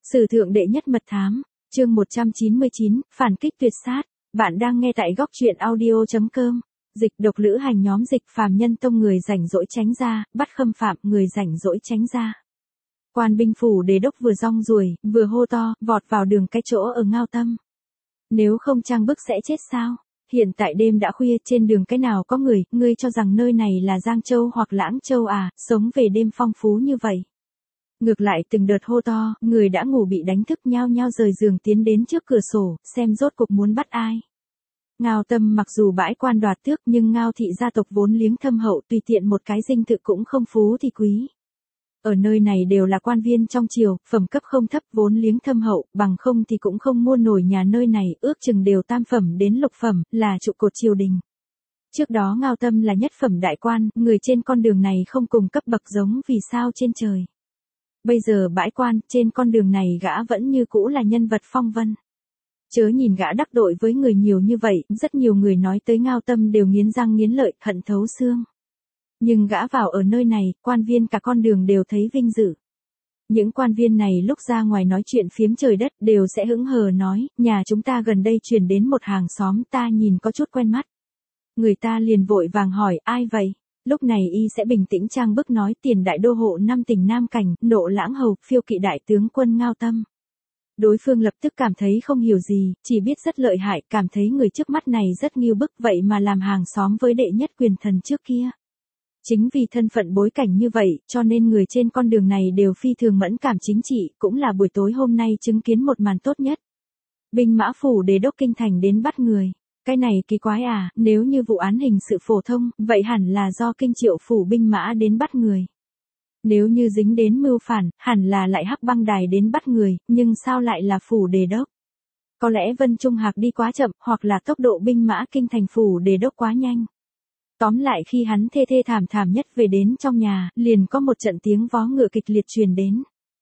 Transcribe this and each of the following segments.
Sử thượng đệ nhất mật thám, chương 199, phản kích tuyệt sát. Bạn đang nghe tại góc truyện audio.com. Dịch độc lữ hành nhóm dịch phàm nhân tông người rảnh rỗi tránh ra, bắt khâm phạm người rảnh rỗi tránh ra. Quan binh phủ Đề Đốc vừa rong ruổi, vừa hô to, vọt vào đường cái chỗ ở Ngao Tâm. Nếu không trang bức sẽ chết sao? Hiện tại đêm đã khuya, trên đường cái nào có người, ngươi cho rằng nơi này là Giang Châu hoặc Lãng Châu à, sống về đêm phong phú như vậy. Ngược lại từng đợt hô to, người đã ngủ bị đánh thức nhao nhao rời giường tiến đến trước cửa sổ, xem rốt cục muốn bắt ai. Ngao Tâm mặc dù bãi quan đoạt tước nhưng Ngao thị gia tộc vốn liếng thâm hậu, tùy tiện một cái dinh thự cũng không phú thì quý. Ở nơi này đều là quan viên trong triều, phẩm cấp không thấp vốn liếng thâm hậu, bằng không thì cũng không mua nổi nhà nơi này, ước chừng đều tam phẩm đến lục phẩm, là trụ cột triều đình. Trước đó Ngao Tâm là nhất phẩm đại quan, người trên con đường này không cùng cấp bậc giống vì sao trên trời. Bây giờ bãi quan, trên con đường này gã vẫn như cũ là nhân vật phong vân. Chớ nhìn gã đắc tội với người nhiều như vậy, rất nhiều người nói tới Ngao Tâm đều nghiến răng nghiến lợi, hận thấu xương. Nhưng gã vào ở nơi này, quan viên cả con đường đều thấy vinh dự. Những quan viên này lúc ra ngoài nói chuyện phiếm trời đất đều sẽ hững hờ nói, nhà chúng ta gần đây truyền đến một hàng xóm ta nhìn có chút quen mắt. Người ta liền vội vàng hỏi, ai vậy? Lúc này y sẽ bình tĩnh trang bức nói tiền đại đô hộ năm tỉnh Nam Cảnh, Nộ Lãng hầu, phiêu kỵ đại tướng quân Ngao Tâm. Đối phương lập tức cảm thấy không hiểu gì, chỉ biết rất lợi hại, cảm thấy người trước mắt này rất nghiêu bức vậy mà làm hàng xóm với đệ nhất quyền thần trước kia. Chính vì thân phận bối cảnh như vậy, cho nên người trên con đường này đều phi thường mẫn cảm chính trị, cũng là buổi tối hôm nay chứng kiến một màn tốt nhất. Binh mã phủ Đề Đốc kinh thành đến bắt người. Cái này kỳ quái à, nếu như vụ án hình sự phổ thông, vậy hẳn là do kinh triệu phủ binh mã đến bắt người. Nếu như dính đến mưu phản, hẳn là lại Hắc Băng Đài đến bắt người, nhưng sao lại là phủ Đề Đốc? Có lẽ Vân Trung Hạc đi quá chậm, hoặc là tốc độ binh mã kinh thành phủ Đề Đốc quá nhanh. Tóm lại khi hắn thê thê thảm thảm nhất về đến trong nhà, liền có một trận tiếng vó ngựa kịch liệt truyền đến.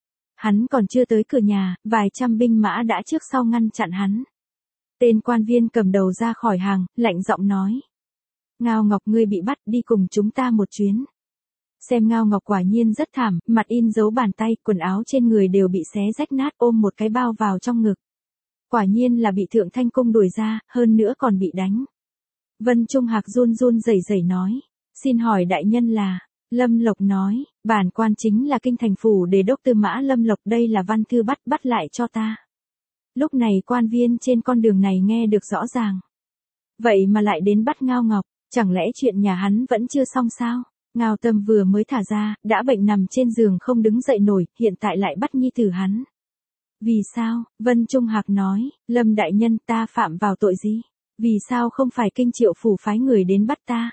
Hắn còn chưa tới cửa nhà, vài trăm binh mã đã trước sau ngăn chặn hắn. Tên quan viên cầm đầu ra khỏi hàng, lạnh giọng nói. Ngao Ngọc ngươi bị bắt, đi cùng chúng ta một chuyến. Xem Ngao Ngọc quả nhiên rất thảm, mặt in dấu bàn tay, quần áo trên người đều bị xé rách nát, ôm một cái bao vào trong ngực. Quả nhiên là bị Thượng Thanh Cung đuổi ra, hơn nữa còn bị đánh. Vân Trung Hạc run run rẩy rẩy nói. Xin hỏi đại nhân là... Lâm Lộc nói, bản quan chính là kinh thành phủ Đề Đốc Tư Mã Lâm Lộc, đây là văn thư bắt lại cho ta. Lúc này quan viên trên con đường này nghe được rõ ràng. Vậy mà lại đến bắt Ngao Ngọc, chẳng lẽ chuyện nhà hắn vẫn chưa xong sao? Ngao Tâm vừa mới thả ra, đã bệnh nằm trên giường không đứng dậy nổi, hiện tại lại bắt nhi tử hắn. Vì sao? Vân Trung Hạc nói, Lâm đại nhân ta phạm vào tội gì? Vì sao không phải kinh triệu phủ phái người đến bắt ta?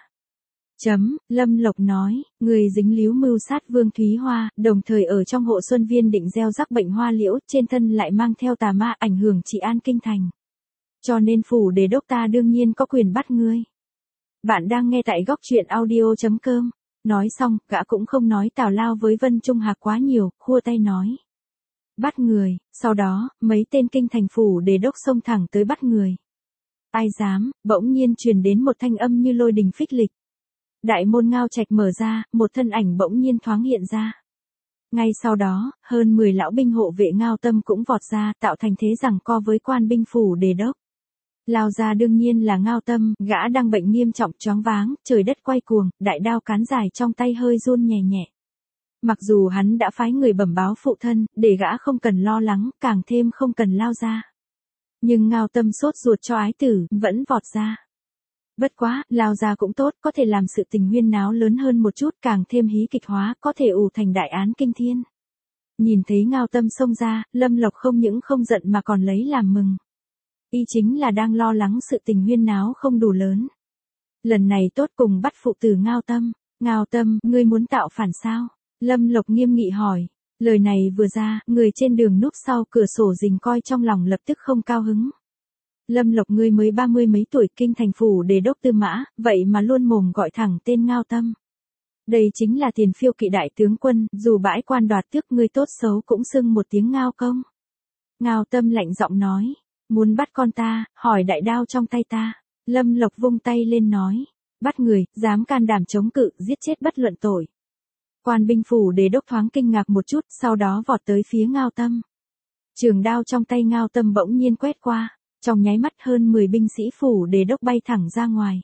Lâm Lộc nói, người dính líu mưu sát Vương Thúy Hoa, đồng thời ở trong hộ Xuân Viên định gieo rắc bệnh hoa liễu, trên thân lại mang theo tà ma ảnh hưởng trị an kinh thành. Cho nên phủ Đề Đốc ta đương nhiên có quyền bắt ngươi. Bạn đang nghe tại góc truyện audio.com. Nói xong, gã cũng không nói tào lao với Vân Trung Hạc quá nhiều, khua tay nói. Bắt người, sau đó, mấy tên kinh thành phủ Đề Đốc xông thẳng tới bắt người. Ai dám, bỗng nhiên truyền đến một thanh âm như lôi đình phích lịch. Đại môn Ngao Trạch mở ra, một thân ảnh bỗng nhiên thoáng hiện ra. Ngay sau đó, hơn 10 lão binh hộ vệ Ngao Tâm cũng vọt ra, tạo thành thế giằng co với quan binh phủ Đề Đốc. Lao ra đương nhiên là Ngao Tâm, gã đang bệnh nghiêm trọng choáng váng, trời đất quay cuồng, đại đao cán dài trong tay hơi run nhẹ nhẹ. Mặc dù hắn đã phái người bẩm báo phụ thân, để gã không cần lo lắng, càng thêm không cần lao ra. Nhưng Ngao Tâm sốt ruột cho ái tử, vẫn vọt ra. Bất quá, lao ra cũng tốt, có thể làm sự tình huyên náo lớn hơn một chút, càng thêm hí kịch hóa, có thể ù thành đại án kinh thiên. Nhìn thấy Ngao Tâm xông ra, Lâm Lộc không những không giận mà còn lấy làm mừng. Y chính là đang lo lắng sự tình huyên náo không đủ lớn. Lần này tốt cùng bắt phụ tử Ngao Tâm. Ngao Tâm, ngươi muốn tạo phản sao? Lâm Lộc nghiêm nghị hỏi. Lời này vừa ra, người trên đường núp sau cửa sổ rình coi trong lòng lập tức không cao hứng. Lâm Lộc ngươi mới 30 mấy tuổi, kinh thành phủ Đề Đốc Tư Mã, vậy mà luôn mồm gọi thẳng tên Ngao Tâm. Đây chính là tiền phiêu kỵ đại tướng quân, dù bãi quan đoạt tước ngươi tốt xấu cũng xưng một tiếng Ngao công. Ngao Tâm lạnh giọng nói, muốn bắt con ta, hỏi đại đao trong tay ta. Lâm Lộc vung tay lên nói, bắt người, dám can đảm chống cự, giết chết bất luận tội. Quan binh phủ Đề Đốc thoáng kinh ngạc một chút, sau đó vọt tới phía Ngao Tâm. Trường đao trong tay Ngao Tâm bỗng nhiên quét qua, trong nháy mắt hơn 10 binh sĩ phủ đề đốc bay thẳng ra ngoài.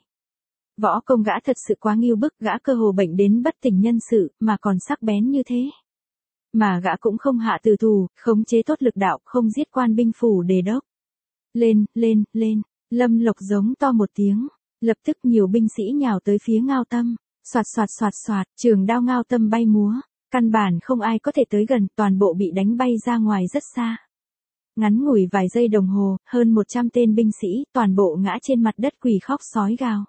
Võ công gã thật sự quá nghiêu bức, gã cơ hồ bệnh đến bất tỉnh nhân sự, mà còn sắc bén như thế. Mà gã cũng không hạ tử thủ, khống chế tốt lực đạo, không giết quan binh phủ đề đốc. Lên, lên, lên, Lâm Lộc giống to một tiếng, lập tức nhiều binh sĩ nhào tới phía Ngao Tâm, xoạt xoạt xoạt xoạt, trường đao Ngao Tâm bay múa, căn bản không ai có thể tới gần, toàn bộ bị đánh bay ra ngoài rất xa. Ngắn ngủi vài giây đồng hồ, hơn 100 tên binh sĩ, toàn bộ ngã trên mặt đất quỳ khóc sói gào.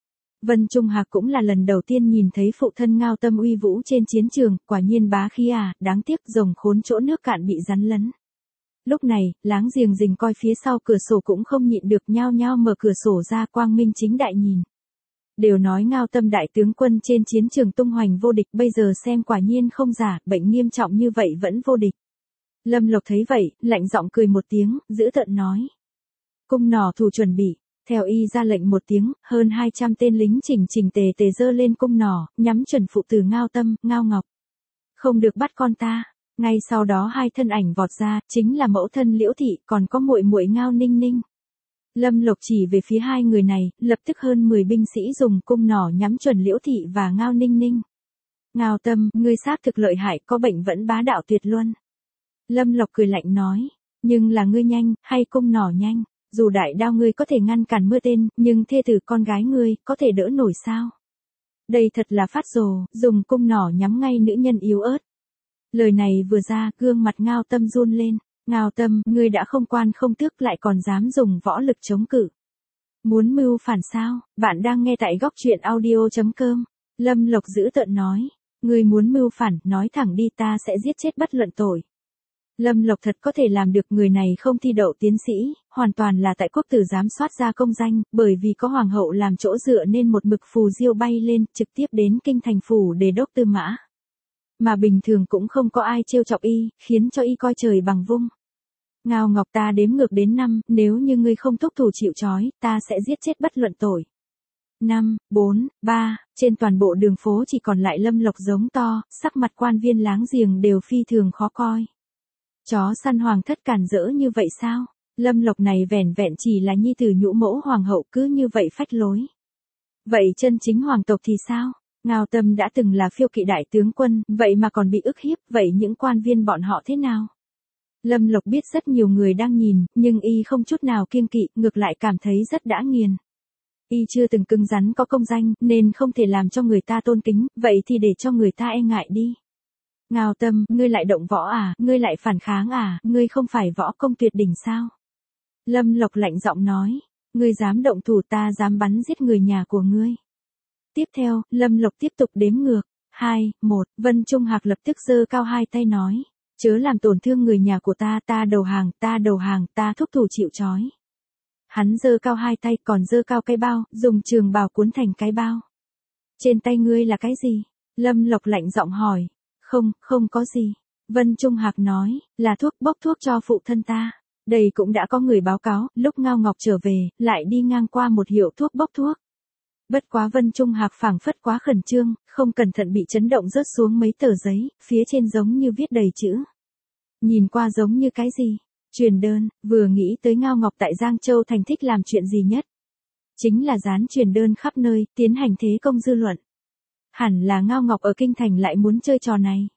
Vân Trung Hạc cũng là lần đầu tiên nhìn thấy phụ thân Ngao Tâm uy vũ trên chiến trường, quả nhiên bá khí à, đáng tiếc rồng khốn chỗ nước cạn bị rắn lấn. Lúc này, láng giềng rình coi phía sau cửa sổ cũng không nhịn được nhao nhao mở cửa sổ ra quang minh chính đại nhìn. Đều nói Ngao Tâm đại tướng quân trên chiến trường tung hoành vô địch, bây giờ xem quả nhiên không giả, bệnh nghiêm trọng như vậy vẫn vô địch. Lâm Lộc thấy vậy, lạnh giọng cười một tiếng, giữ tợn nói. Cung nỏ thủ chuẩn bị, theo y ra lệnh một tiếng, hơn 200 tên lính chỉnh chỉnh tề tề giơ lên cung nỏ, nhắm chuẩn phụ tử Ngao Tâm, Ngao Ngọc. Không được bắt con ta. Ngay sau đó hai thân ảnh vọt ra, chính là mẫu thân Liễu Thị, còn có muội muội Ngao Ninh Ninh. Lâm Lộc chỉ về phía hai người này, lập tức hơn 10 binh sĩ dùng cung nỏ nhắm chuẩn Liễu Thị và Ngao Ninh Ninh. Ngao Tâm, ngươi xác thực lợi hại, có bệnh vẫn bá đạo tuyệt luân. Lâm Lộc cười lạnh nói, nhưng là ngươi nhanh, hay cung nỏ nhanh, dù đại đao ngươi có thể ngăn cản mưa tên, nhưng thê tử con gái ngươi, có thể đỡ nổi sao? Đây thật là phát rồ, dùng cung nỏ nhắm ngay nữ nhân yếu ớt. Lời này vừa ra, gương mặt Ngao Tâm run lên. Ngao Tâm, ngươi đã không quan không tước lại còn dám dùng võ lực chống cự. Muốn mưu phản sao? Bạn đang nghe tại góc truyện audio.com. Lâm Lộc giữ tợn nói. Ngươi muốn mưu phản, nói thẳng đi, ta sẽ giết chết bất luận tội. Lâm Lộc thật có thể làm được, người này không thi đậu tiến sĩ, hoàn toàn là tại quốc tử giám soát ra công danh, bởi vì có hoàng hậu làm chỗ dựa nên một mực phù diêu bay lên, trực tiếp đến kinh thành phủ đề đốc Tư Mã. Mà bình thường cũng không có ai trêu chọc y, khiến cho y coi trời bằng vung. Ngao Ngọc, ta đếm ngược đến 5, nếu như ngươi không thúc thủ chịu trói, ta sẽ giết chết bất luận tội. 5, 4, 3, trên toàn bộ đường phố chỉ còn lại Lâm Lộc giống to, sắc mặt quan viên láng giềng đều phi thường khó coi. Chó săn hoàng thất cản rỡ như vậy sao? Lâm Lộc này vẻn vẹn chỉ là nhi tử nhũ mẫu hoàng hậu, cứ như vậy phách lối. Vậy chân chính hoàng tộc thì sao? Ngao Tâm đã từng là phiêu kỵ đại tướng quân, vậy mà còn bị ức hiếp, vậy những quan viên bọn họ thế nào? Lâm Lộc biết rất nhiều người đang nhìn, nhưng y không chút nào kiêng kỵ, ngược lại cảm thấy rất đã nghiền. Y chưa từng cứng rắn có công danh, nên không thể làm cho người ta tôn kính, vậy thì để cho người ta e ngại đi. Ngao Tâm, ngươi lại động võ à, ngươi lại phản kháng à, ngươi không phải võ công tuyệt đỉnh sao? Lâm Lộc lạnh giọng nói, ngươi dám động thủ, ta dám bắn giết người nhà của ngươi. Tiếp theo, Lâm Lộc tiếp tục đếm ngược, 2, 1, Vân Trung Hạc lập tức giơ cao hai tay nói, chớ làm tổn thương người nhà của ta, ta đầu hàng, ta thúc thủ chịu trói. Hắn giơ cao hai tay, còn giơ cao cái bao, dùng trường bào cuốn thành cái bao. Trên tay ngươi là cái gì? Lâm Lộc lạnh giọng hỏi. Không có gì. Vân Trung Hạc nói, là thuốc, bốc thuốc cho phụ thân ta. Đây cũng đã có người báo cáo, lúc Ngao Ngọc trở về, lại đi ngang qua một hiệu thuốc bốc thuốc. Bất quá Vân Trung Hạc phảng phất quá khẩn trương, không cẩn thận bị chấn động rớt xuống mấy tờ giấy, phía trên giống như viết đầy chữ. Nhìn qua giống như cái gì? Truyền đơn, vừa nghĩ tới Ngao Ngọc tại Giang Châu thành thích làm chuyện gì nhất. Chính là dán truyền đơn khắp nơi, tiến hành thế công dư luận. Hẳn là Ngao Ngọc ở kinh thành lại muốn chơi trò này.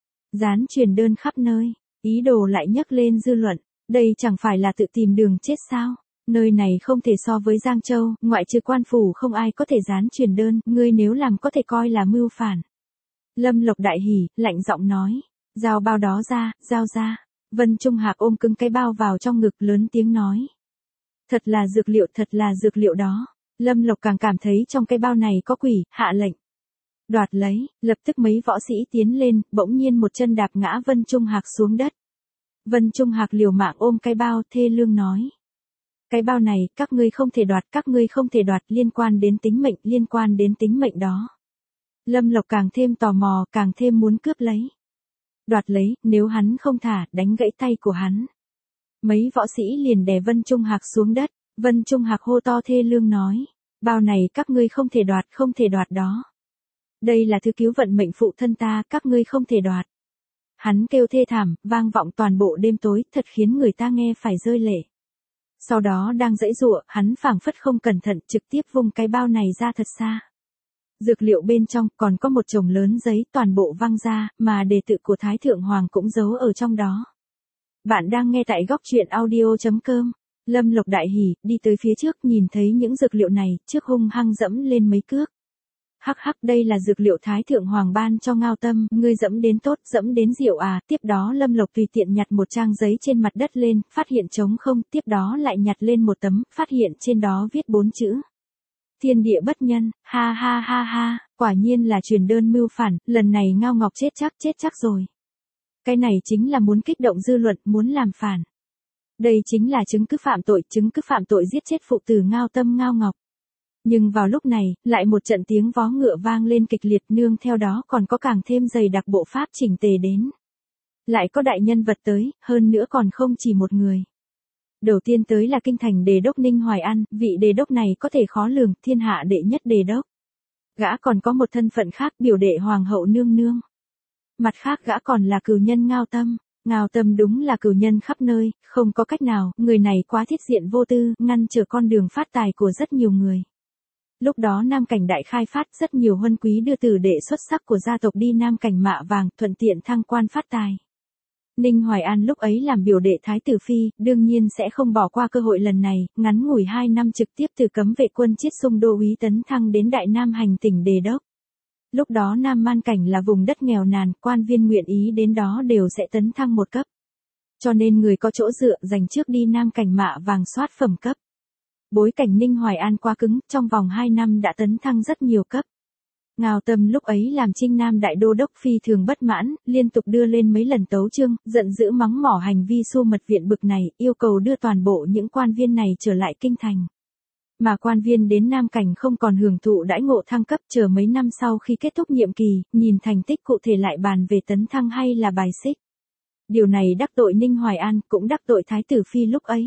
Dán truyền đơn khắp nơi, ý đồ lại nhấc lên dư luận, đây chẳng phải là tự tìm đường chết sao? Nơi này không thể so với Giang Châu, ngoại trừ quan phủ không ai có thể dán truyền đơn, ngươi nếu làm có thể coi là mưu phản. Lâm Lộc đại hỉ, lạnh giọng nói, giao bao đó ra, giao ra. Vân Trung Hạc ôm cứng cái bao vào trong ngực, lớn tiếng nói. Thật là dược liệu đó. Lâm Lộc càng cảm thấy trong cái bao này có quỷ, hạ lệnh. Đoạt lấy, lập tức mấy võ sĩ tiến lên, bỗng nhiên một chân đạp ngã Vân Trung Hạc xuống đất. Vân Trung Hạc liều mạng ôm cái bao, thê lương nói. Cái bao này, các ngươi không thể đoạt, liên quan đến tính mệnh đó. Lâm Lộc càng thêm tò mò, càng thêm muốn cướp lấy. Đoạt lấy, nếu hắn không thả, đánh gãy tay của hắn. Mấy võ sĩ liền đè Vân Trung Hạc xuống đất, Vân Trung Hạc hô to thê lương nói. Bao này các ngươi không thể đoạt đó. Đây là thứ cứu vận mệnh phụ thân ta, các ngươi không thể đoạt. Hắn kêu thê thảm, vang vọng toàn bộ đêm tối, thật khiến người ta nghe phải rơi lệ. Sau đó đang giãy giụa, hắn phảng phất không cẩn thận trực tiếp vung cái bao này ra thật xa. Dược liệu bên trong còn có một chồng lớn giấy toàn bộ văng ra, mà đề tự của Thái Thượng Hoàng cũng giấu ở trong đó. Bạn đang nghe tại góc truyện audio.com. Lâm Lộc đại hỉ, đi tới phía trước nhìn thấy những dược liệu này, trước hung hăng dẫm lên mấy cước. Hắc hắc, đây là dược liệu Thái Thượng Hoàng ban cho Ngao Tâm, ngươi dẫm đến tốt, dẫm đến diệu à. Tiếp đó Lâm Lộc tùy tiện nhặt một trang giấy trên mặt đất lên, phát hiện trống không, tiếp đó lại nhặt lên một tấm, phát hiện trên đó viết 4 chữ. Thiên địa bất nhân, ha ha ha ha, quả nhiên là truyền đơn mưu phản, lần này Ngao Ngọc chết chắc rồi. Cái này chính là muốn kích động dư luận, muốn làm phản. Đây chính là chứng cứ phạm tội giết chết phụ tử Ngao Tâm Ngao Ngọc. Nhưng vào lúc này, lại một trận tiếng vó ngựa vang lên kịch liệt, nương theo đó còn có càng thêm dày đặc bộ pháp chỉnh tề đến. Lại có đại nhân vật tới, hơn nữa còn không chỉ một người. Đầu tiên tới là kinh thành đề đốc Ninh Hoài An, vị đề đốc này có thể khó lường, thiên hạ đệ nhất đề đốc. Gã còn có một thân phận khác, biểu đệ hoàng hậu nương nương. Mặt khác gã còn là cừu nhân Ngao Tâm. Ngao Tâm đúng là cừu nhân khắp nơi, không có cách nào, người này quá thiết diện vô tư, ngăn trở con đường phát tài của rất nhiều người. Lúc đó Nam Cảnh đại khai phát, rất nhiều huân quý đưa tử đệ xuất sắc của gia tộc đi Nam Cảnh Mạ Vàng, thuận tiện thăng quan phát tài. Ninh Hoài An lúc ấy làm biểu đệ Thái tử Phi, đương nhiên sẽ không bỏ qua cơ hội lần này, ngắn ngủi 2 năm trực tiếp từ cấm vệ quân Chiết Xung đô úy tấn thăng đến Đại Nam hành tỉnh đề đốc. Lúc đó Nam Man Cảnh là vùng đất nghèo nàn, quan viên nguyện ý đến đó đều sẽ tấn thăng một cấp. Cho nên người có chỗ dựa dành trước đi Nam Cảnh Mạ Vàng soát phẩm cấp. Bối cảnh Ninh Hoài An quá cứng, trong vòng 2 năm đã tấn thăng rất nhiều cấp. Ngao Tâm lúc ấy làm Trinh Nam đại đô đốc phi thường bất mãn, liên tục đưa lên mấy lần tấu chương, giận dữ mắng mỏ hành vi Xu Mật Viện bực này, yêu cầu đưa toàn bộ những quan viên này trở lại kinh thành. Mà quan viên đến Nam Cảnh không còn hưởng thụ đãi ngộ thăng cấp, chờ mấy năm sau khi kết thúc nhiệm kỳ, nhìn thành tích cụ thể lại bàn về tấn thăng hay là bài xích. Điều này đắc tội Ninh Hoài An, cũng đắc tội Thái tử Phi lúc ấy.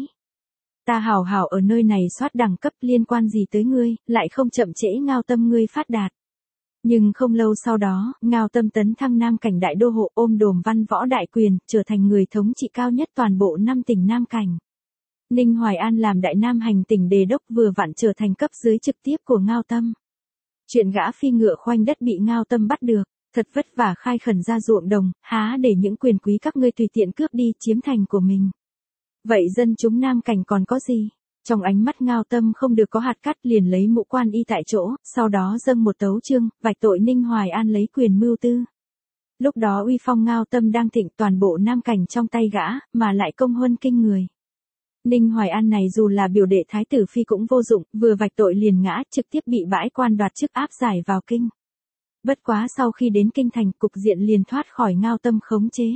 Ta hảo hảo ở nơi này soát đẳng cấp, liên quan gì tới ngươi, lại không chậm trễ Ngao Tâm ngươi phát đạt. Nhưng không lâu sau đó, Ngao Tâm tấn thăng Nam Cảnh đại đô hộ, ôm đồm văn võ đại quyền, trở thành người thống trị cao nhất toàn bộ 5 tỉnh Nam Cảnh. Ninh Hoài An làm Đại Nam hành tỉnh đề đốc, vừa vặn trở thành cấp dưới trực tiếp của Ngao Tâm. Chuyện gã phi ngựa khoanh đất bị Ngao Tâm bắt được, thật vất vả khai khẩn ra ruộng đồng, há để những quyền quý các ngươi tùy tiện cướp đi, chiếm thành của mình. Vậy dân chúng Nam Cảnh còn có gì? Trong ánh mắt Ngao Tâm không được có hạt cát, liền lấy mũ quan y tại chỗ, sau đó dâng một tấu chương, vạch tội Ninh Hoài An lấy quyền mưu tư. Lúc đó uy phong Ngao Tâm đang thịnh, toàn bộ Nam Cảnh trong tay gã, mà lại công huân kinh người. Ninh Hoài An này dù là biểu đệ Thái tử Phi cũng vô dụng, vừa vạch tội liền ngã, trực tiếp bị bãi quan đoạt chức áp giải vào kinh. Bất quá sau khi đến kinh thành, cục diện liền thoát khỏi Ngao Tâm khống chế.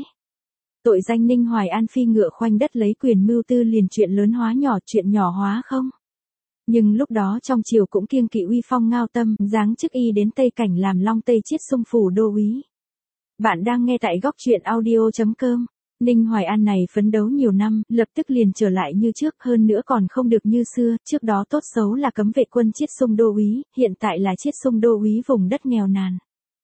Tội danh Ninh Hoài An phi ngựa khoanh đất lấy quyền mưu tư liền chuyện lớn hóa nhỏ, chuyện nhỏ hóa không. Nhưng lúc đó trong triều cũng kiêng kỵ uy phong Ngao Tâm, giáng chức y đến Tây Cảnh làm Long Tây Chiết Xung phủ đô úy. Bạn đang nghe tại góc truyện audio.com. Ninh Hoài An này phấn đấu nhiều năm, lập tức liền trở lại như trước, hơn nữa còn không được như xưa, trước đó tốt xấu là cấm vệ quân Chiết Xung đô úy, hiện tại là Chiết Xung đô úy vùng đất nghèo nàn.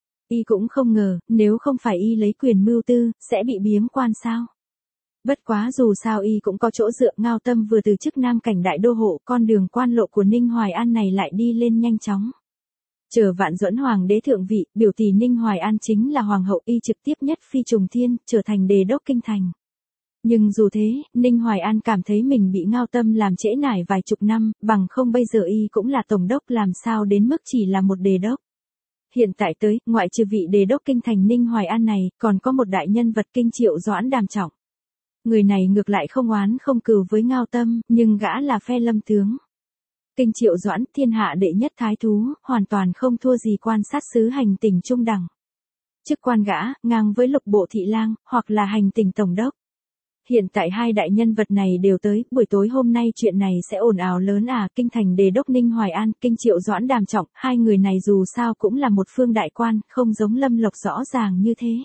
Y cũng không ngờ, nếu không phải y lấy quyền mưu tư, sẽ bị biếm quan sao. Bất quá dù sao y cũng có chỗ dựa, Ngao Tâm vừa từ chức Nam Cảnh đại đô hộ, con đường quan lộ của Ninh Hoài An này lại đi lên nhanh chóng. Chờ Vạn Duẫn Hoàng đế thượng vị, biểu tỷ Ninh Hoài An chính là hoàng hậu, y trực tiếp nhất phi trùng thiên, trở thành đề đốc kinh thành. Nhưng dù thế, Ninh Hoài An cảm thấy mình bị Ngao Tâm làm trễ nải vài chục năm, bằng không bây giờ y cũng là tổng đốc, làm sao đến mức chỉ là một đề đốc. Hiện tại tới, ngoại trừ vị đề đốc kinh thành Ninh Hoài An này, còn có một đại nhân vật Kinh Triệu Doãn Đàm Trọng. Người này ngược lại không oán không cừu với Ngao Tâm, nhưng gã là phe lâm tướng. Kinh Triệu Doãn, thiên hạ đệ nhất thái thú, hoàn toàn không thua gì quan sát sứ hành tỉnh trung đẳng. Chức quan gã, ngang với Lục Bộ thị lang, hoặc là hành tỉnh tổng đốc. Hiện tại hai đại nhân vật này đều tới, buổi tối hôm nay chuyện này sẽ ồn ào lớn à. Kinh thành đề đốc Ninh Hoài An, Kinh Triệu Doãn Đàm Trọng, hai người này dù sao cũng là một phương đại quan, không giống Lâm Lộc rõ ràng như thế.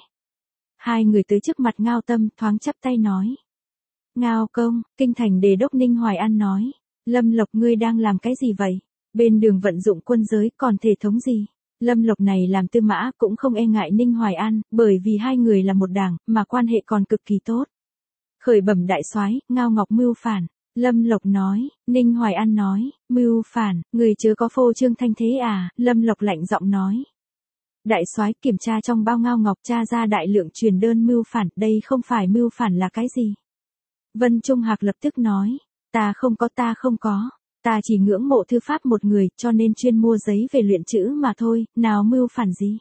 Hai người tới trước mặt Ngao Tâm, thoáng chắp tay nói. Ngao công, Kinh thành đề đốc Ninh Hoài An nói. Lâm Lộc ngươi đang làm cái gì vậy? Bên đường vận dụng quân giới còn thể thống gì? Lâm Lộc này làm tư mã cũng không e ngại Ninh Hoài An, bởi vì hai người là một đảng, mà quan hệ còn cực kỳ tốt. Khởi bẩm đại soái, Ngao Ngọc mưu phản. Lâm Lộc nói. Ninh Hoài An nói, mưu phản, người chớ có phô trương thanh thế à? Lâm Lộc lạnh giọng nói. Đại soái, kiểm tra trong bao Ngao Ngọc tra ra đại lượng truyền đơn mưu phản, đây không phải mưu phản là cái gì? Vân Trung Hạc lập tức nói, ta không có. Ta chỉ ngưỡng mộ thư pháp một người, cho nên chuyên mua giấy về luyện chữ mà thôi, nào mưu phản gì.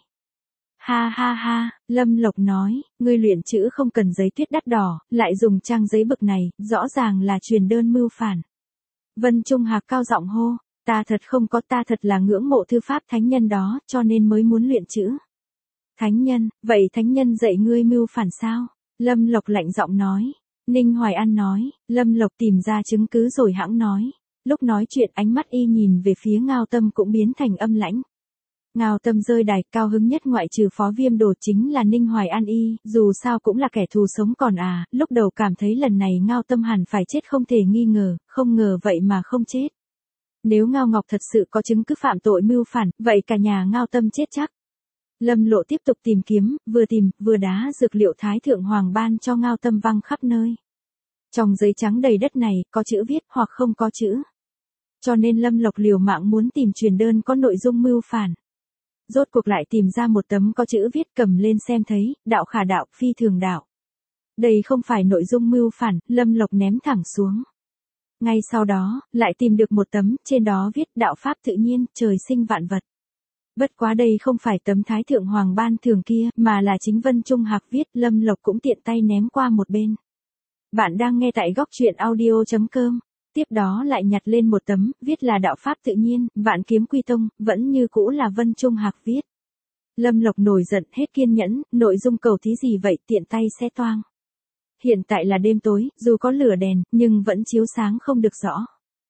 Ha ha ha, Lâm Lộc nói, ngươi luyện chữ không cần giấy tuyết đắt đỏ, lại dùng trang giấy bực này, rõ ràng là truyền đơn mưu phản. Vân Trung Hạc cao giọng hô, ta thật là ngưỡng mộ thư pháp thánh nhân đó, cho nên mới muốn luyện chữ. Thánh nhân, vậy thánh nhân dạy ngươi mưu phản sao? Lâm Lộc lạnh giọng nói. Ninh Hoài An nói, Lâm Lộc tìm ra chứng cứ rồi hãng nói. Lúc nói chuyện ánh mắt y nhìn về phía Ngao Tâm cũng biến thành âm lãnh. Ngao Tâm rơi đài, cao hứng nhất ngoại trừ Phó Viêm Đồ chính là Ninh Hoài An y, dù sao cũng là kẻ thù sống còn à, lúc đầu cảm thấy lần này Ngao Tâm hẳn phải chết không thể nghi ngờ, không ngờ vậy mà không chết. Nếu Ngao Ngọc thật sự có chứng cứ phạm tội mưu phản, vậy cả nhà Ngao Tâm chết chắc. Lâm Lộ tiếp tục tìm kiếm, vừa tìm, vừa đá dược liệu Thái Thượng Hoàng ban cho Ngao Tâm văng khắp nơi. Trong giấy trắng đầy đất này, có chữ viết hoặc không có chữ. Cho nên Lâm Lộc liều mạng muốn tìm truyền đơn có nội dung mưu phản. Rốt cuộc lại tìm ra một tấm có chữ viết, cầm lên xem thấy, đạo khả đạo, phi thường đạo. Đây không phải nội dung mưu phản, Lâm Lộc ném thẳng xuống. Ngay sau đó, lại tìm được một tấm, trên đó viết đạo pháp tự nhiên, trời sinh vạn vật. Bất quá đây không phải tấm Thái Thượng Hoàng ban thường kia, mà là chính Vân Trung Hạc viết, Lâm Lộc cũng tiện tay ném qua một bên. Bạn đang nghe tại góc truyện audio.com. Tiếp đó lại nhặt lên một tấm, viết là đạo pháp tự nhiên, Vạn Kiếm Quy Tông, vẫn như cũ là Vân Trung Hạc viết. Lâm Lộc nổi giận, hết kiên nhẫn, nội dung cầu thí gì vậy, tiện tay xé toang. Hiện tại là đêm tối, dù có lửa đèn, nhưng vẫn chiếu sáng không được rõ.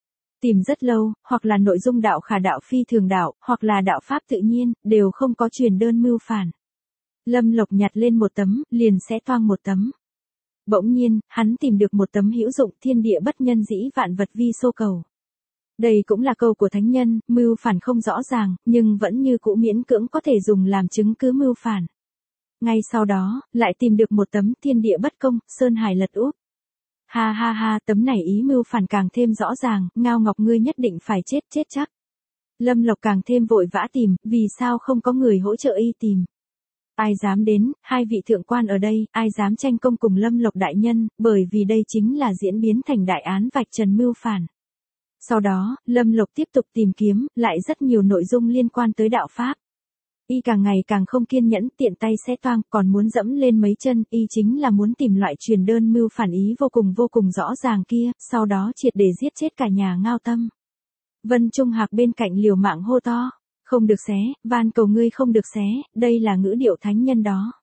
Tìm rất lâu, hoặc là nội dung đạo khả đạo phi thường đạo, hoặc là đạo pháp tự nhiên, đều không có truyền đơn mưu phản. Lâm Lộc nhặt lên một tấm, liền xé toang một tấm. Bỗng nhiên, hắn tìm được một tấm hữu dụng, thiên địa bất nhân dĩ vạn vật vi xô cầu. Đây cũng là câu của thánh nhân, mưu phản không rõ ràng, nhưng vẫn như cũ miễn cưỡng có thể dùng làm chứng cứ mưu phản. Ngay sau đó, lại tìm được một tấm thiên địa bất công, sơn hải lật úp. Ha ha ha, tấm này ý mưu phản càng thêm rõ ràng, Ngao Ngọc ngươi nhất định phải chết chắc. Lâm Lộc càng thêm vội vã tìm, vì sao không có người hỗ trợ y tìm. Ai dám đến, hai vị thượng quan ở đây, ai dám tranh công cùng Lâm Lộc đại nhân, bởi vì đây chính là diễn biến thành đại án vạch trần mưu phản. Sau đó, Lâm Lộc tiếp tục tìm kiếm, lại rất nhiều nội dung liên quan tới đạo pháp. Y càng ngày càng không kiên nhẫn, tiện tay xé toang, còn muốn dẫm lên mấy chân, y chính là muốn tìm loại truyền đơn mưu phản ý vô cùng rõ ràng kia, sau đó triệt để giết chết cả nhà Ngao Tâm. Vân Trung Hạc bên cạnh liều mạng hô to, không được xé, van cầu ngươi không được xé, đây là ngữ điệu thánh nhân đó.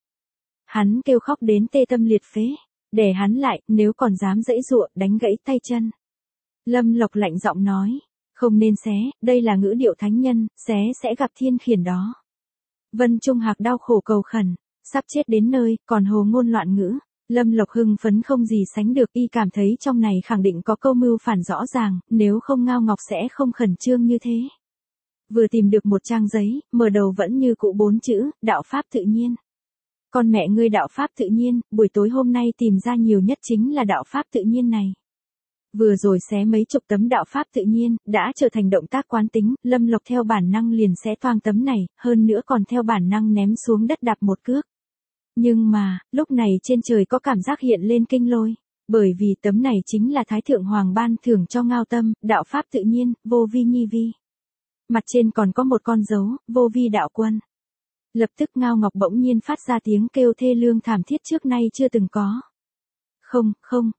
Hắn kêu khóc đến tê tâm liệt phế, để hắn lại, nếu còn dám giãy giụa, đánh gãy tay chân. Lâm Lộc lạnh giọng nói, không nên xé, đây là ngữ điệu thánh nhân, xé sẽ gặp thiên khiển đó. Vân Trung Hạc đau khổ cầu khẩn, sắp chết đến nơi, còn hồ ngôn loạn ngữ. Lâm Lộc hưng phấn không gì sánh được, y cảm thấy trong này khẳng định có câu mưu phản rõ ràng, nếu không Ngao Ngọc sẽ không khẩn trương như thế. Vừa tìm được một trang giấy, mở đầu vẫn như cũ 4 chữ, đạo pháp tự nhiên. Con mẹ ngươi đạo pháp tự nhiên, buổi tối hôm nay tìm ra nhiều nhất chính là đạo pháp tự nhiên này. Vừa rồi xé mấy chục tấm đạo pháp tự nhiên, đã trở thành động tác quán tính, Lâm Lộc theo bản năng liền xé toang tấm này, hơn nữa còn theo bản năng ném xuống đất đạp một cước. Nhưng mà, lúc này trên trời có cảm giác hiện lên kinh lôi, bởi vì tấm này chính là Thái Thượng Hoàng ban thưởng cho Ngao Tâm, đạo pháp tự nhiên, vô vi nhi vi. Mặt trên còn có một con dấu, vô vi đạo quân. Lập tức Ngao Ngọc bỗng nhiên phát ra tiếng kêu thê lương thảm thiết trước nay chưa từng có. Không.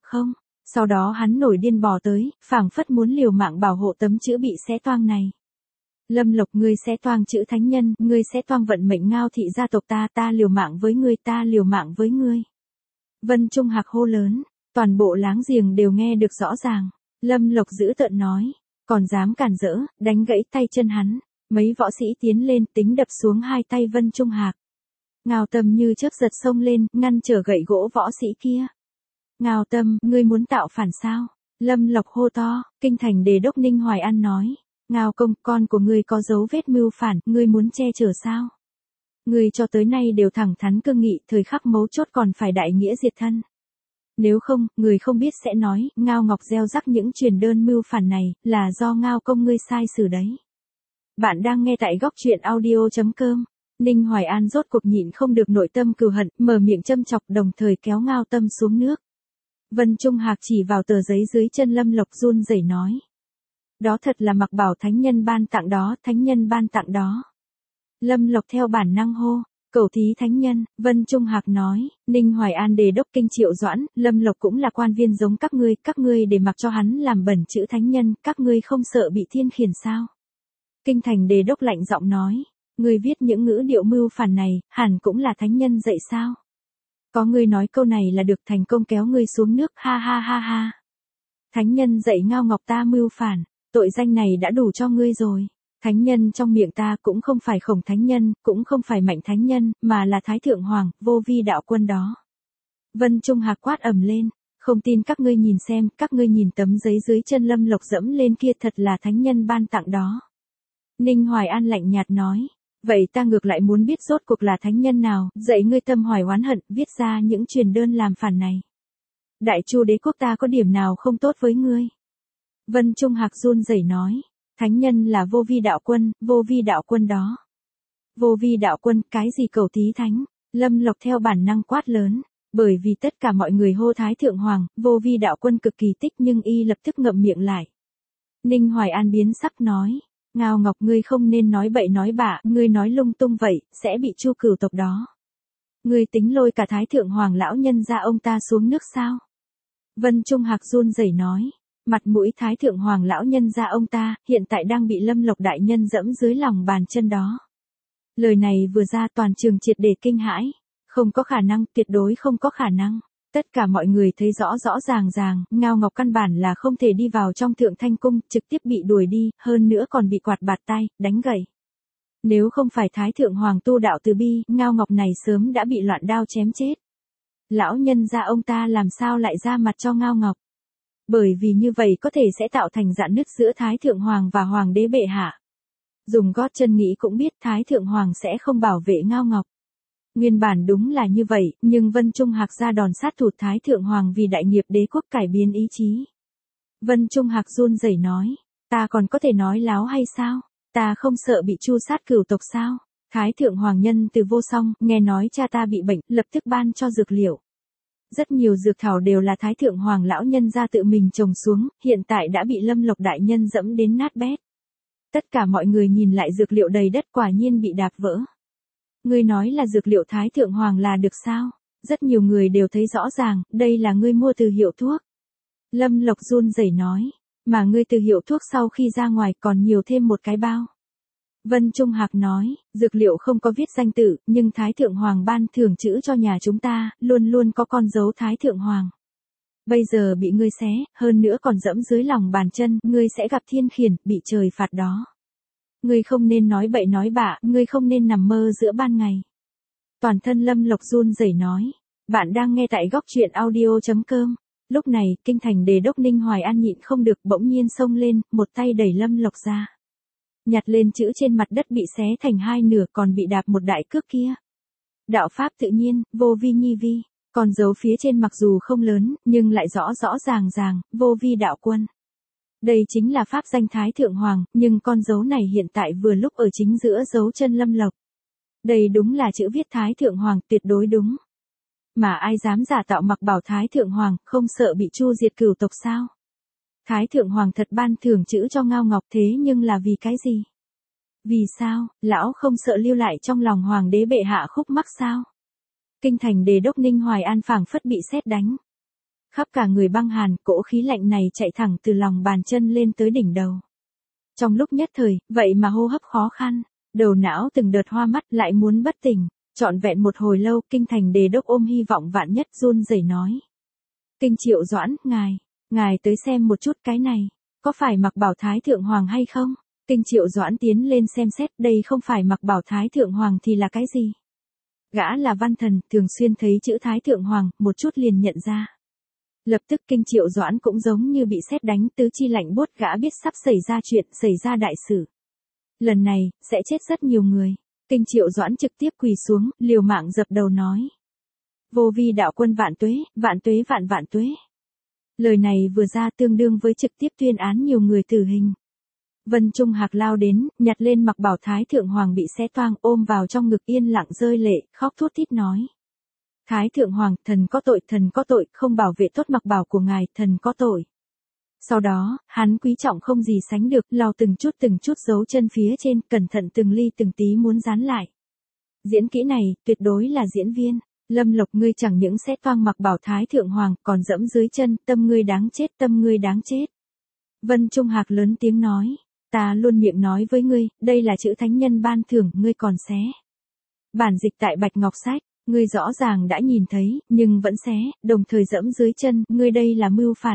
Sau đó hắn nổi điên bò tới, phảng phất muốn liều mạng bảo hộ tấm chữ bị xé toang này. Lâm Lộc ngươi xé toang chữ thánh nhân, ngươi xé toang vận mệnh Ngao thị gia tộc ta liều mạng với ngươi, ta liều mạng với ngươi. Vân Trung Hạc hô lớn, toàn bộ láng giềng đều nghe được rõ ràng. Lâm Lộc dữ tợn nói, còn dám cản rỡ, đánh gãy tay chân hắn. Mấy võ sĩ tiến lên tính đập xuống hai tay Vân Trung Hạc. Ngao Tâm như chớp giật xông lên, ngăn trở gậy gỗ võ sĩ kia. Ngao Tâm, ngươi muốn tạo phản sao? Lâm Lộc hô to, kinh thành đề đốc Ninh Hoài An nói. Ngao Công, con của ngươi có dấu vết mưu phản, ngươi muốn che chở sao? Ngươi cho tới nay đều thẳng thắn cương nghị, thời khắc mấu chốt còn phải đại nghĩa diệt thân. Nếu không, người không biết sẽ nói, Ngao Ngọc gieo rắc những truyền đơn mưu phản này, là do Ngao Công ngươi sai xử đấy. Bạn đang nghe tại góc truyện audio.com. Ninh Hoài An rốt cuộc nhịn không được nội tâm cừu hận, mở miệng châm chọc đồng thời kéo Ngao Tâm xuống nước. Vân Trung Hạc chỉ vào tờ giấy dưới chân Lâm Lộc run rẩy nói. Đó thật là mặc bảo thánh nhân ban tặng đó, thánh nhân ban tặng đó. Lâm Lộc theo bản năng hô, cầu thí thánh nhân. Vân Trung Hạc nói, Ninh Hoài An đề đốc kinh Triệu Doãn, Lâm Lộc cũng là quan viên giống các ngươi để mặc cho hắn làm bẩn chữ thánh nhân, các ngươi không sợ bị thiên khiển sao? Kinh thành đề đốc lạnh giọng nói, ngươi viết những ngữ điệu mưu phản này, hẳn cũng là thánh nhân dạy sao? Có ngươi nói câu này là được thành công kéo ngươi xuống nước, ha ha ha ha. Thánh nhân dạy Ngao Ngọc ta mưu phản, tội danh này đã đủ cho ngươi rồi. Thánh nhân trong miệng ta cũng không phải Khổng thánh nhân, cũng không phải Mạnh thánh nhân, mà là Thái Thượng Hoàng, Vô Vi đạo quân đó. Vân Trung Hạc quát ầm lên, không tin các ngươi nhìn xem, các ngươi nhìn tấm giấy dưới chân Lâm Lộc dẫm lên kia thật là thánh nhân ban tặng đó. Ninh Hoài An lạnh nhạt nói, vậy ta ngược lại muốn biết rốt cuộc là thánh nhân nào, dạy ngươi tâm hoài oán hận, viết ra những truyền đơn làm phản này. Đại Chu đế quốc ta có điểm nào không tốt với ngươi? Vân Trung Hạc run rẩy nói, thánh nhân là Vô Vi đạo quân đó. Vô Vi đạo quân, cái gì cầu thí thánh? Lâm Lộc theo bản năng quát lớn, bởi vì tất cả mọi người hô Thái Thượng Hoàng, Vô Vi đạo quân cực kỳ tích nhưng y lập tức ngậm miệng lại. Ninh Hoài An biến sắc nói, Ngao Ngọc ngươi không nên nói bậy nói bạ, ngươi nói lung tung vậy, sẽ bị Chu cửu tộc đó. Ngươi tính lôi cả Thái Thượng Hoàng lão nhân ra ông ta xuống nước sao? Vân Trung Hạc run rẩy nói, mặt mũi Thái Thượng Hoàng lão nhân ra ông ta, hiện tại đang bị Lâm Lộc đại nhân dẫm dưới lòng bàn chân đó. Lời này vừa ra toàn trường triệt để kinh hãi, không có khả năng, tuyệt đối không có khả năng. Tất cả mọi người thấy rõ ràng, Ngao Ngọc căn bản là không thể đi vào trong Thượng Thanh Cung, trực tiếp bị đuổi đi, hơn nữa còn bị quạt bạt tay, đánh gãy. Nếu không phải Thái Thượng Hoàng tu đạo từ bi, Ngao Ngọc này sớm đã bị loạn đao chém chết. Lão nhân gia ông ta làm sao lại ra mặt cho Ngao Ngọc? Bởi vì như vậy có thể sẽ tạo thành rạn nứt giữa Thái Thượng Hoàng và Hoàng đế bệ hạ. Dùng gót chân nghĩ cũng biết Thái Thượng Hoàng sẽ không bảo vệ Ngao Ngọc. Nguyên bản đúng là như vậy, nhưng Vân Trung Hạc ra đòn sát thủ Thái Thượng Hoàng vì đại nghiệp đế quốc cải biến ý chí. Vân Trung Hạc run rẩy nói, ta còn có thể nói láo hay sao? Ta không sợ bị chu sát cửu tộc sao? Thái Thượng Hoàng nhân từ vô song, nghe nói cha ta bị bệnh, lập tức ban cho dược liệu. Rất nhiều dược thảo đều là Thái Thượng Hoàng lão nhân ra tự mình trồng xuống, hiện tại đã bị Lâm Lộc đại nhân dẫm đến nát bét. Tất cả mọi người nhìn lại dược liệu đầy đất quả nhiên bị đạp vỡ. Ngươi nói là dược liệu Thái Thượng Hoàng là được sao? Rất nhiều người đều thấy rõ ràng, đây là ngươi mua từ hiệu thuốc. Lâm Lộc run rẩy nói, mà ngươi từ hiệu thuốc sau khi ra ngoài còn nhiều thêm một cái bao. Vân Trung Hạc nói, dược liệu không có viết danh tự, nhưng Thái Thượng Hoàng ban thưởng chữ cho nhà chúng ta, luôn luôn có con dấu Thái Thượng Hoàng. Bây giờ bị ngươi xé, hơn nữa còn dẫm dưới lòng bàn chân, ngươi sẽ gặp thiên khiển, bị trời phạt đó. Ngươi không nên nói bậy nói bạ, ngươi không nên nằm mơ giữa ban ngày. Toàn thân Lâm Lộc run rẩy nói, bạn đang nghe tại góc truyện audio.com. Lúc này, kinh thành đề đốc Ninh Hoài An nhịn không được bỗng nhiên xông lên, một tay đẩy Lâm Lộc ra. Nhặt lên chữ trên mặt đất bị xé thành hai nửa còn bị đạp một đại cước kia. Đạo pháp tự nhiên, vô vi nhi vi, còn dấu phía trên mặc dù không lớn, nhưng lại rõ ràng, vô vi đạo quân. Đây chính là pháp danh Thái Thượng Hoàng, nhưng con dấu này hiện tại vừa lúc ở chính giữa dấu chân Lâm Lộc. Đây đúng là chữ viết Thái Thượng Hoàng, tuyệt đối đúng. Mà ai dám giả tạo mặc bảo Thái Thượng Hoàng, không sợ bị chu diệt cửu tộc sao? Thái Thượng Hoàng thật ban thưởng chữ cho Ngao Ngọc thế nhưng là vì cái gì? Vì sao, lão không sợ lưu lại trong lòng Hoàng đế bệ hạ khúc mắc sao? Kinh thành đề đốc Ninh Hoài An phảng phất bị sét đánh. Khắp cả người băng hàn, cỗ khí lạnh này chạy thẳng từ lòng bàn chân lên tới đỉnh đầu. Trong lúc nhất thời, vậy mà hô hấp khó khăn, đầu não từng đợt hoa mắt lại muốn bất tỉnh, trọn vẹn một hồi lâu, kinh thành đề đốc ôm hy vọng vạn nhất run rẩy nói. Kinh Triệu Doãn, ngài tới xem một chút cái này, có phải mặc bảo Thái Thượng Hoàng hay không? Kinh Triệu Doãn tiến lên xem xét, đây không phải mặc bảo Thái Thượng Hoàng thì là cái gì? Gã là văn thần, thường xuyên thấy chữ Thái Thượng Hoàng, một chút liền nhận ra. Lập tức Kinh Triệu Doãn cũng giống như bị sét đánh, tứ chi lạnh buốt, gã biết sắp xảy ra chuyện, xảy ra đại sự. Lần này, sẽ chết rất nhiều người. Kinh Triệu Doãn trực tiếp quỳ xuống, liều mạng dập đầu nói. Vô vi đạo quân vạn tuế, vạn vạn tuế. Lời này vừa ra tương đương với trực tiếp tuyên án nhiều người tử hình. Vân Trung Hạc lao đến, nhặt lên mặc bảo Thái Thượng Hoàng bị xé toang, ôm vào trong ngực yên lặng rơi lệ, khóc thút thít nói. Thái Thượng Hoàng, thần có tội, không bảo vệ tốt mặc bảo của ngài, thần có tội. Sau đó, hắn quý trọng không gì sánh được, lau từng chút dấu chân phía trên, cẩn thận từng ly từng tí muốn dán lại. Diễn kỹ này, tuyệt đối là diễn viên. Lâm Lộc, ngươi chẳng những sẽ toang mặc bảo Thái Thượng Hoàng, còn dẫm dưới chân, tâm ngươi đáng chết. Vân Trung Hạc lớn tiếng nói, ta luôn miệng nói với ngươi, đây là chữ thánh nhân ban thưởng, ngươi còn xé. Bản dịch tại Bạch Ngọc Sách, ngươi rõ ràng đã nhìn thấy, nhưng vẫn xé, đồng thời dẫm dưới chân, ngươi đây là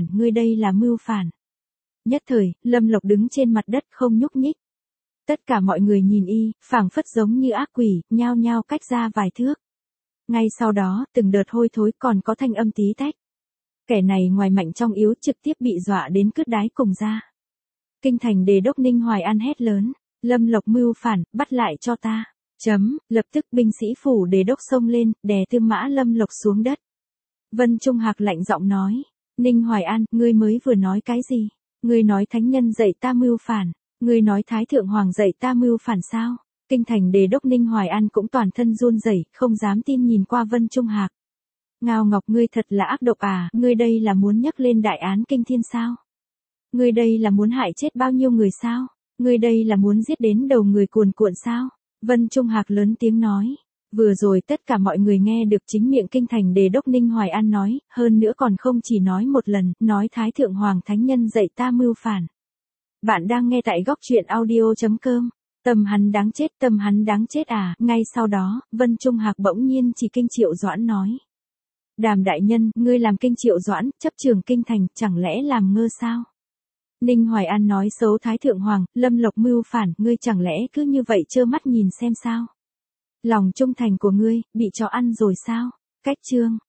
mưu phản. Nhất thời, Lâm Lộc đứng trên mặt đất không nhúc nhích. Tất cả mọi người nhìn y, phảng phất giống như ác quỷ, nhao nhao cách ra vài thước. Ngay sau đó, từng đợt hôi thối còn có thanh âm tí tách. Kẻ này ngoài mạnh trong yếu, trực tiếp bị dọa đến cứt đái cùng ra. Kinh thành Đề đốc Ninh Hoài An hét lớn, Lâm Lộc mưu phản, bắt lại cho ta. Lập tức binh sĩ phủ Đề đốc xông lên, đè Tư Mã Lâm Lộc xuống đất. Vân Trung Hạc lạnh giọng nói, Ninh Hoài An, ngươi mới vừa nói cái gì? Ngươi nói thánh nhân dạy ta mưu phản, ngươi nói Thái Thượng Hoàng dạy ta mưu phản sao? Kinh thành Đề đốc Ninh Hoài An cũng toàn thân run rẩy, không dám tin nhìn qua Vân Trung Hạc. Ngao Ngọc, ngươi thật là ác độc à, ngươi đây là muốn nhắc lên đại án kinh thiên sao? Ngươi đây là muốn hại chết bao nhiêu người sao? Ngươi đây là muốn giết đến đầu người cuồn cuộn sao? Vân Trung Hạc lớn tiếng nói. Vừa rồi tất cả mọi người nghe được chính miệng Kinh thành Đề đốc Ninh Hoài An nói, hơn nữa còn không chỉ nói một lần, nói Thái Thượng Hoàng Thánh Nhân dạy ta mưu phản. Bạn đang nghe tại góc truyện audio.com. Tâm hắn đáng chết à, ngay sau đó, Vân Trung Hạc bỗng nhiên chỉ Kinh Triệu Doãn nói. Đàm đại nhân, ngươi làm Kinh Triệu Doãn, chấp trường kinh thành, chẳng lẽ làm ngơ sao? Ninh Hoài An nói xấu Thái Thượng Hoàng, Lâm Lộc mưu phản, ngươi chẳng lẽ cứ như vậy trơ mắt nhìn xem sao? Lòng trung thành của ngươi, bị chó ăn rồi sao? Cách chương.